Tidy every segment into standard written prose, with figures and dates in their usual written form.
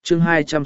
chương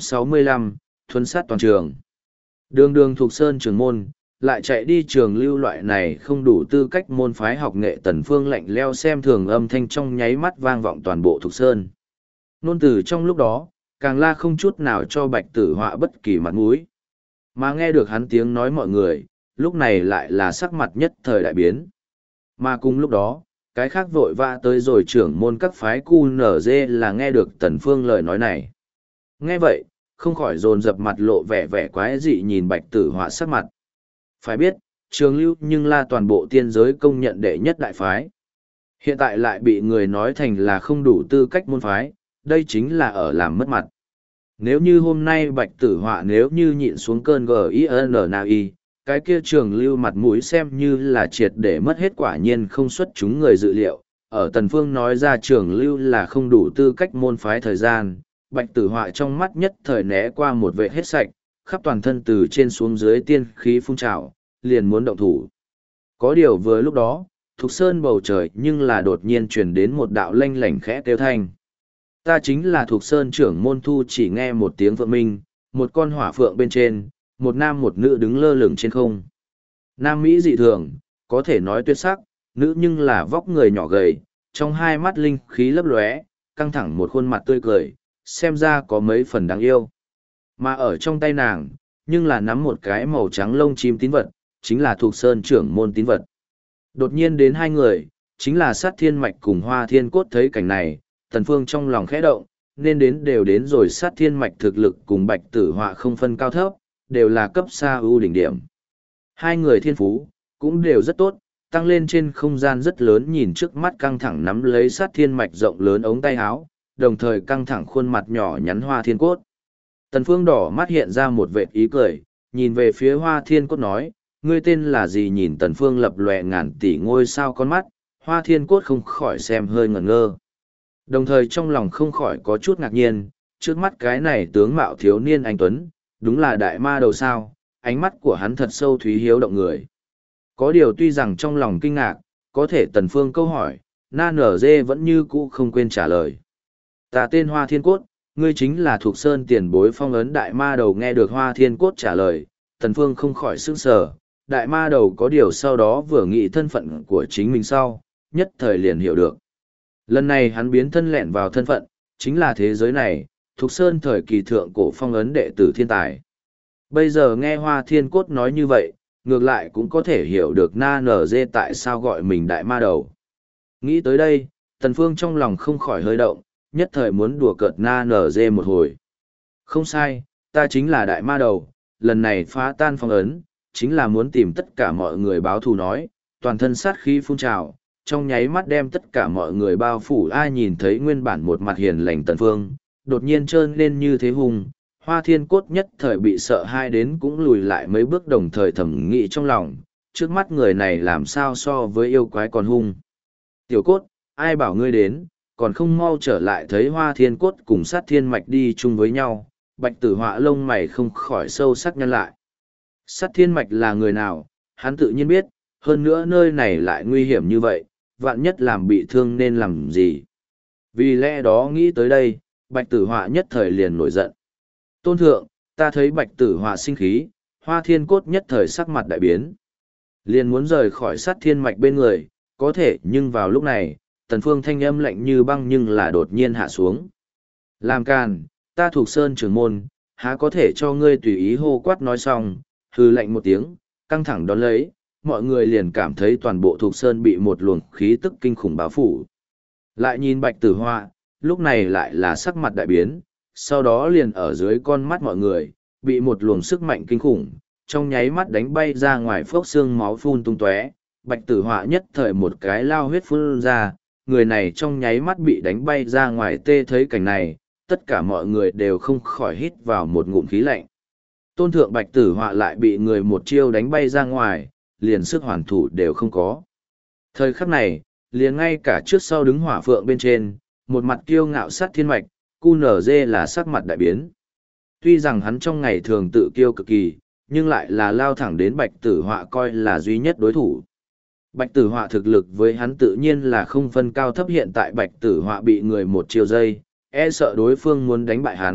265, thuấn sát toàn trường. Đường đường thuộc sơn trường môn, lại chạy đi trường lưu loại này không đủ tư cách môn phái học nghệ. Tần Phương lạnh leo xem thường âm thanh trong nháy mắt vang vọng toàn bộ thuộc sơn. Nôn từ trong lúc đó, càng la không chút nào cho Bạch Tử Họa bất kỳ mặt mũi. Mà nghe được hắn tiếng nói mọi người, lúc này lại là sắc mặt nhất thời đại biến. Mà cùng lúc đó, cái khác vội vã tới rồi trưởng môn các phái QNZ là nghe được Tần Phương lời nói này. Nghe vậy, không khỏi dồn dập mặt lộ vẻ vẻ quái dị nhìn Bạch Tử Họa sắc mặt. Phải biết, trường lưu nhưng là toàn bộ tiên giới công nhận đệ nhất đại phái. Hiện tại lại bị người nói thành là không đủ tư cách môn phái, đây chính là ở làm mất mặt. Nếu như hôm nay Bạch Tử Họa nếu như nhịn xuống cơn GINNI, cái kia trường lưu mặt mũi xem như là triệt để mất hết, quả nhiên không xuất chúng người dự liệu. Ở Tần Phương nói ra trường lưu là không đủ tư cách môn phái thời gian, Bạch Tử Họa trong mắt nhất thời né qua một vệ hết sạch, khắp toàn thân từ trên xuống dưới tiên khí phun trào, liền muốn động thủ. Có điều vừa lúc đó, Thục Sơn bầu trời nhưng là đột nhiên truyền đến một đạo lanh lảnh khẽ kêu thanh. Ta chính là Thục Sơn trưởng môn Thu. Chỉ nghe một tiếng phượng minh, một con hỏa phượng bên trên, một nam một nữ đứng lơ lửng trên không. Nam Mỹ dị thường, có thể nói tuyệt sắc, nữ nhưng là vóc người nhỏ gầy, trong hai mắt linh khí lấp lóe, căng thẳng một khuôn mặt tươi cười, xem ra có mấy phần đáng yêu. Mà ở trong tay nàng, nhưng là nắm một cái màu trắng lông chim tín vật, chính là Thục Sơn trưởng môn tín vật. Đột nhiên đến hai người, chính là Sát Thiên Mạch cùng Hoa Thiên Cốt. Thấy cảnh này, Tần Phương trong lòng khẽ động, nên đến đều đến rồi. Sát Thiên Mạch thực lực cùng Bạch Tử Họa không phân cao thấp, đều là cấp xa ưu đỉnh điểm. Hai người thiên phú, cũng đều rất tốt, tăng lên trên không gian rất lớn. Nhìn trước mắt căng thẳng nắm lấy Sát Thiên Mạch rộng lớn ống tay áo, đồng thời căng thẳng khuôn mặt nhỏ nhắn Hoa Thiên Cốt. Tần Phương đỏ mắt hiện ra một vệt ý cười, nhìn về phía Hoa Thiên Cốt nói, ngươi tên là gì? Nhìn Tần Phương lập lòe ngàn tỷ ngôi sao con mắt, Hoa Thiên Cốt không khỏi xem hơi ngẩn ngơ. Đồng thời trong lòng không khỏi có chút ngạc nhiên, trước mắt cái này tướng mạo thiếu niên anh tuấn, đúng là đại ma đầu sao? Ánh mắt của hắn thật sâu thúy hiếu động người. Có điều tuy rằng trong lòng kinh ngạc, có thể Tần Phương câu hỏi, Na Nở Dê vẫn như cũ không quên trả lời. Ta tên Hoa Thiên Cốt, ngươi chính là Thục Sơn tiền bối phong ấn đại ma đầu. Nghe được Hoa Thiên Cốt trả lời, Tần Phương không khỏi sửng sờ. Đại ma đầu có điều sau đó vừa nghĩ thân phận của chính mình sau, nhất thời liền hiểu được. Lần này hắn biến thân lẹn vào thân phận, chính là thế giới này, Thục Sơn thời kỳ thượng cổ phong ấn đệ tử thiên tài. Bây giờ nghe Hoa Thiên Cốt nói như vậy, ngược lại cũng có thể hiểu được Na Nở Dê tại sao gọi mình đại ma đầu. Nghĩ tới đây, Tần Phương trong lòng không khỏi hơi động, nhất thời muốn đùa cợt Na Nở Dê một hồi. Không sai, ta chính là đại ma đầu, lần này phá tan phong ấn, chính là muốn tìm tất cả mọi người báo thù. Nói, toàn thân sát khí phun trào, trong nháy mắt đem tất cả mọi người bao phủ. Ai nhìn thấy nguyên bản một mặt hiền lành Tần Phương, đột nhiên trơn lên như thế hùng, Hoa Thiên Cốt nhất thời bị sợ hai đến cũng lùi lại mấy bước, đồng thời thầm nghĩ trong lòng, trước mắt người này làm sao so với yêu quái còn hung. Tiểu Cốt, ai bảo ngươi đến, còn không mau trở lại. Thấy Hoa Thiên Cốt cùng Sát Thiên Mạch đi chung với nhau, Bạch Tử Họa lông mày không khỏi sâu sắc nhăn lại. Sát Thiên Mạch là người nào, hắn tự nhiên biết, hơn nữa nơi này lại nguy hiểm như vậy, vạn nhất làm bị thương nên làm gì. Vì lẽ đó nghĩ tới đây, Bạch Tử Họa nhất thời liền nổi giận. Tôn thượng, ta thấy Bạch Tử Họa sinh khí. Hoa Thiên Cốt nhất thời sắc mặt đại biến, liền muốn rời khỏi Sát Thiên Mạch bên người, có thể nhưng vào lúc này, Tần Phương thanh âm lạnh như băng nhưng là đột nhiên hạ xuống. Làm càn, ta Thục Sơn trưởng môn, há có thể cho ngươi tùy ý hô quát. Nói xong, hừ lạnh một tiếng, căng thẳng đón lấy, mọi người liền cảm thấy toàn bộ Thục Sơn bị một luồng khí tức kinh khủng bao phủ. Lại nhìn Bạch Tử Họa, lúc này lại là sắc mặt đại biến, sau đó liền ở dưới con mắt mọi người, bị một luồng sức mạnh kinh khủng, trong nháy mắt đánh bay ra ngoài, phốc xương máu phun tung tóe. Bạch Tử Họa nhất thời một cái lao huyết phun ra, người này trong nháy mắt bị đánh bay ra ngoài. Tê thấy cảnh này, tất cả mọi người đều không khỏi hít vào một ngụm khí lạnh. Tôn thượng Bạch Tử Họa lại bị người một chiêu đánh bay ra ngoài, liền sức hoàn thủ đều không có. Thời khắc này, liền ngay cả trước sau đứng hỏa phượng bên trên, một mặt kiêu ngạo Sát Thiên Mạch, QNZ là sắc mặt đại biến. Tuy rằng hắn trong ngày thường tự kiêu cực kỳ, nhưng lại là lao thẳng đến Bạch Tử Họa coi là duy nhất đối thủ. Bạch Tử Họa thực lực với hắn tự nhiên là không phân cao thấp. Hiện tại Bạch Tử Họa bị người một chiêu dây, e sợ đối phương muốn đánh bại hắn,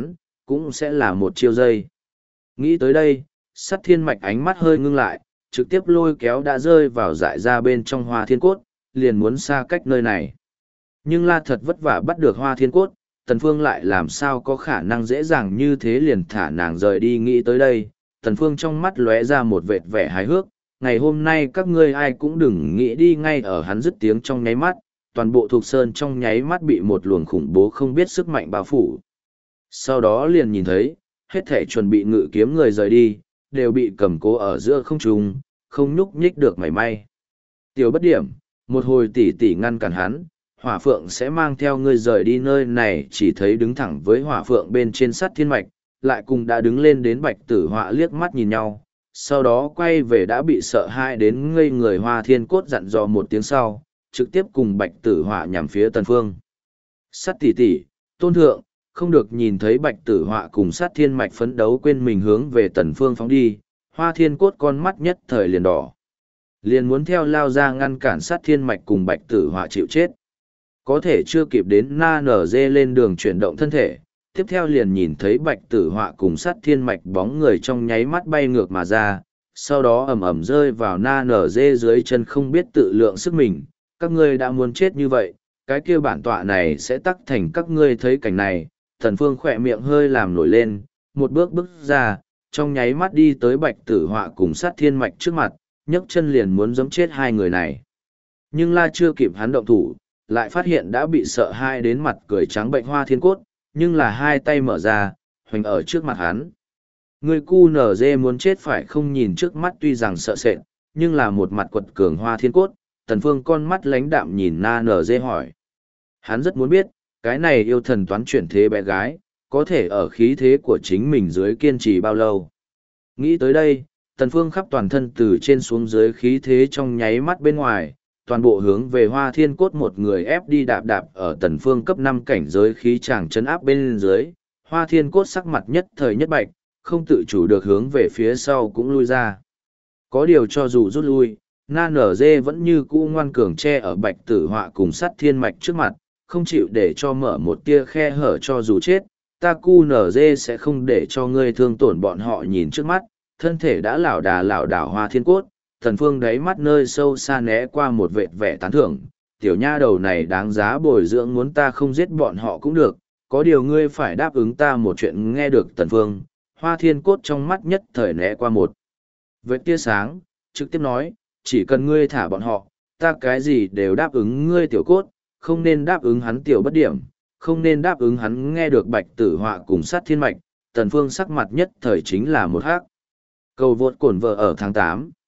cũng sẽ là một chiêu dây. Nghĩ tới đây, Sắt Thiên Mạch ánh mắt hơi ngưng lại, trực tiếp lôi kéo đã rơi vào dại ra bên trong Hoa Thiên Cốt, liền muốn xa cách nơi này. Nhưng La thật vất vả bắt được Hoa Thiên Cốt, Tần Phương lại làm sao có khả năng dễ dàng như thế liền thả nàng rời đi. Nghĩ tới đây, Tần Phương trong mắt lóe ra một vệt vẻ hài hước, ngày hôm nay các ngươi ai cũng đừng nghĩ đi. Ngay ở hắn dứt tiếng trong nháy mắt, toàn bộ Thục Sơn trong nháy mắt bị một luồng khủng bố không biết sức mạnh bao phủ. Sau đó liền nhìn thấy, hết thể chuẩn bị ngự kiếm người rời đi, đều bị cầm cố ở giữa không trung, không nhúc nhích được mảy may. Tiểu Bất Điểm, một hồi tỉ tỉ ngăn cản hắn, Hỏa Phượng sẽ mang theo ngươi rời đi nơi này. Chỉ thấy đứng thẳng với Hỏa Phượng bên trên Sắt Thiên Mạch, lại cùng đã đứng lên đến Bạch Tử Họa liếc mắt nhìn nhau, sau đó quay về đã bị sợ hãi đến ngây người Hoa Thiên Cốt dặn dò một tiếng sau, trực tiếp cùng Bạch Tử Họa nhằm phía Tần Phương. Sắt tỷ tỷ, Tôn thượng, không được. Nhìn thấy Bạch Tử Họa cùng Sắt Thiên Mạch phấn đấu quên mình hướng về Tần Phương phóng đi, Hoa Thiên Cốt con mắt nhất thời liền đỏ, liền muốn theo lao ra ngăn cản Sắt Thiên Mạch cùng Bạch Tử Họa chịu chết. Có thể chưa kịp đến Na Nở Dê lên đường chuyển động thân thể, tiếp theo liền nhìn thấy Bạch Tử Họa cùng Sắt Thiên Mạch bóng người trong nháy mắt bay ngược mà ra, sau đó ầm ầm rơi vào Na Nở Dê dưới chân, không biết tự lượng sức mình. Các ngươi đã muốn chết như vậy, cái kia bản tọa này sẽ tắc thành các ngươi. Thấy cảnh này, Tần Phương khỏe miệng hơi làm nổi lên, một bước bước ra, trong nháy mắt đi tới Bạch Tử Họa cùng Sắt Thiên Mạch trước mặt, nhấc chân liền muốn giẫm chết hai người này. Nhưng La chưa kịp hắn động thủ, lại phát hiện đã bị sợ hai đến mặt cười trắng bệnh Hoa Thiên Cốt, nhưng là hai tay mở ra, hoành ở trước mặt hắn. Người cu nở dê muốn chết phải không? Nhìn trước mắt tuy rằng sợ sệt, nhưng là một mặt quật cường Hoa Thiên Cốt, Tần Phương con mắt lãnh đạm nhìn Na Nở Dê hỏi. Hắn rất muốn biết, cái này yêu thần toán chuyển thế bé gái, có thể ở khí thế của chính mình dưới kiên trì bao lâu. Nghĩ tới đây, Tần Phương khắp toàn thân từ trên xuống dưới khí thế trong nháy mắt bên ngoài, toàn bộ hướng về Hoa Thiên Cốt một người ép đi. Đạp đạp ở Tần Phương cấp 5 cảnh giới khí tràng chấn áp bên dưới, Hoa Thiên Cốt sắc mặt nhất thời nhất bạch, không tự chủ được hướng về phía sau cũng lui ra. Có điều cho dù rút lui, Na Nở Dê vẫn như cũ ngoan cường che ở Bạch Tử Họa cùng Sắt Thiên Mạch trước mặt, không chịu để cho mở một tia khe hở. Cho dù chết, ta cu nở dê sẽ không để cho ngươi thương tổn bọn họ. Nhìn trước mắt, thân thể đã lảo đảo Hoa Thiên Cốt, Tần Phương đáy mắt nơi sâu xa né qua một vệt vẻ tán thưởng. Tiểu nha đầu này đáng giá bồi dưỡng, muốn ta không giết bọn họ cũng được, có điều ngươi phải đáp ứng ta một chuyện. Nghe được Tần Phương, Hoa Thiên Cốt trong mắt nhất thời né qua một vệt tia sáng, trực tiếp nói, chỉ cần ngươi thả bọn họ, ta cái gì đều đáp ứng ngươi. Tiểu Cốt, không nên đáp ứng hắn. Tiểu Bất Điểm, không nên đáp ứng hắn. Nghe được Bạch Tử Họa cùng Sắt Thiên Mạch, Tần Phương sắc mặt nhất thời chính là một hắc. Cầu vượt cổn vợ ở tháng 8.